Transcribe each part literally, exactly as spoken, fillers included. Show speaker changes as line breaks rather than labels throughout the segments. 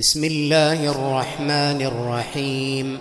بسم الله الرحمن الرحيم.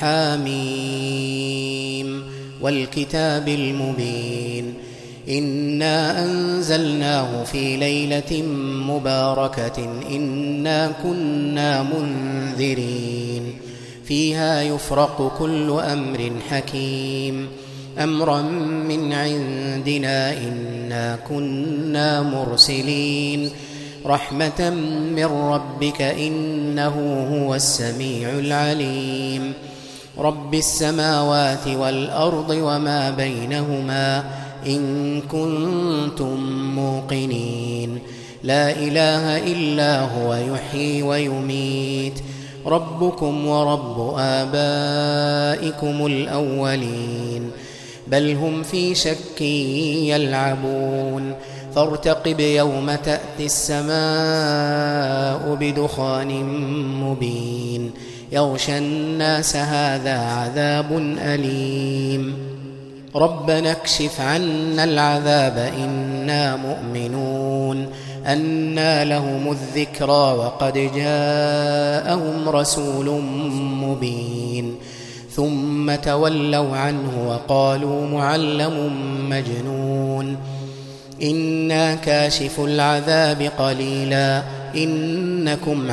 حاميم والكتاب المبين. إنا أنزلناه في ليلة مباركة إنا كنا منذرين فيها يفرق كل أمر حكيم أمرا من عندنا إنا كنا مرسلين رحمة من ربك إنه هو السميع العليم. رب السماوات والأرض وما بينهما إن كنتم موقنين لا إله إلا هو يحيي ويميت ربكم ورب آبائكم الأولين بل هم في شك يلعبون فارتقب يوم تأتي السماء بدخان مبين يغشى الناس هذا عذاب أليم ربنا اكشف عنا العذاب إنا مؤمنون أنى لهم الذكرى وقد جاءهم رسول مبين ثم تولوا عنه وقالوا معلم مجنون إنا كاشف العذاب قليلا إنكم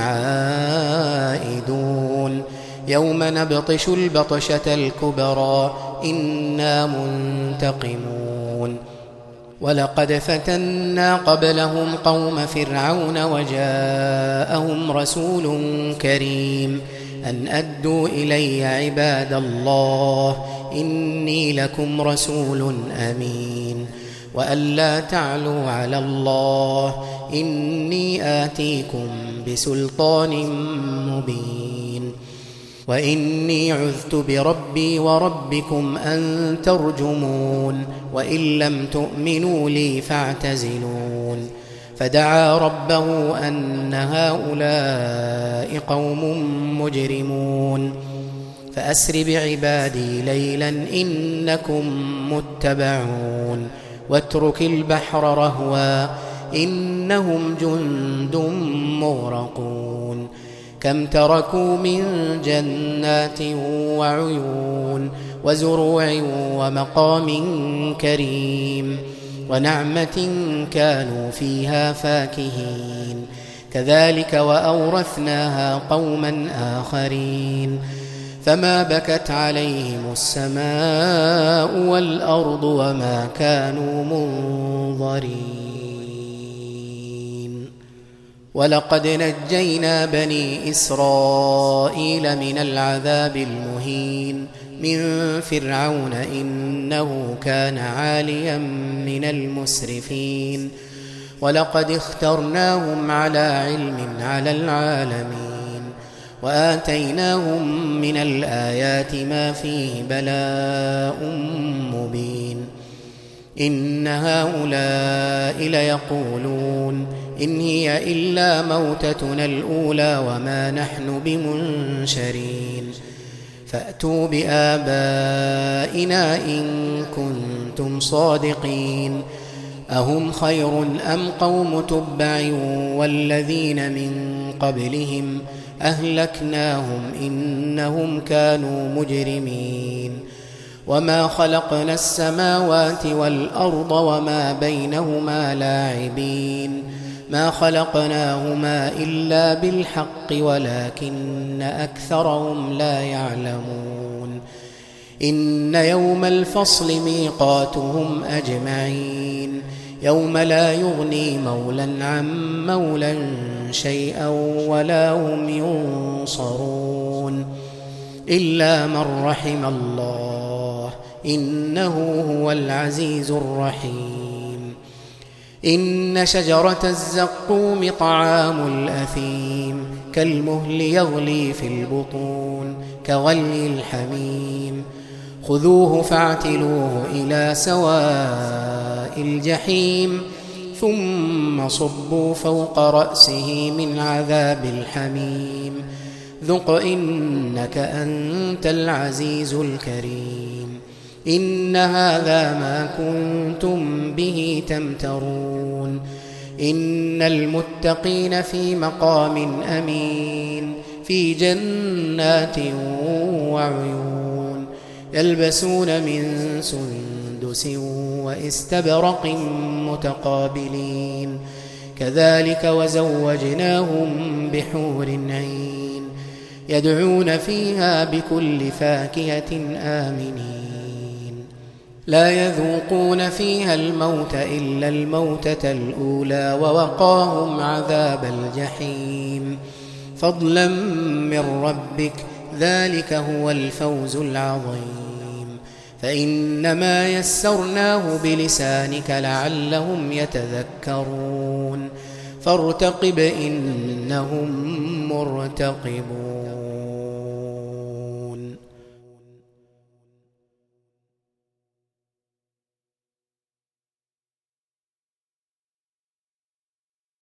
عائدون يوم نبطش البطشة الكبرى إنا منتقمون ولقد فتنا قبلهم قوم فرعون وجاءهم رسول كريم أن أدوا إلي عباد الله إني لكم رسول أمين وألا تعلوا على الله إني آتيكم بسلطان مبين وإني عذت بربي وربكم أن ترجمون وإن لم تؤمنوا لي فاعتزلون فدعا ربه أن هؤلاء قوم مجرمون فأسر بعبادي ليلا إنكم متبعون واترك البحر رهوا إنهم جند مغرقون كم تركوا من جنات وعيون وزروع ومقام كريم ونعمة كانوا فيها فاكهين كذلك وأورثناها قوما آخرين فما بكت عليهم السماء والأرض وما كانوا منظرين ولقد نجينا بني إسرائيل من العذاب المهين من فرعون إنه كان عاليا من المسرفين ولقد اخترناهم على علم على العالمين وآتيناهم من الآيات ما فيه بلاء مبين إن هؤلاء ليقولون إن هي إلا موتتنا الأولى وما نحن بمنشرين فأتوا بآبائنا إن كنتم صادقين أهم خير أم قوم تبع والذين من قبلهم أهلكناهم إنهم كانوا مجرمين وما خلقنا السماوات والأرض وما بينهما لاعبين ما خلقناهما إلا بالحق ولكن أكثرهم لا يعلمون إن يوم الفصل ميقاتهم أجمعين يوم لا يغني مولا عن مولا شيئا ولا هم ينصرون إلا من رحم الله إنه هو العزيز الرحيم إن شجرة الزقوم طعام الأثيم كالمهل يغلي في البطون كغلي الحميم خذوه فاعتلوه إلى سواء الجحيم ثم صبوا فوق رأسه من عذاب الحميم ذق إنك أنت العزيز الكريم إن هذا ما كنتم به تمترون إن المتقين في مقام أمين في جنات وعيون يلبسون من سندس واستبرق متقابلين كذلك وزوجناهم بحور عين يدعون فيها بكل فاكهة آمنين لا يذوقون فيها الموت إلا الموتة الأولى ووقاهم عذاب الجحيم فضلا من ربك ذلك هو الفوز العظيم فإنما يسرناه بلسانك لعلهم يتذكرون فارتقب إنهم مرتقبون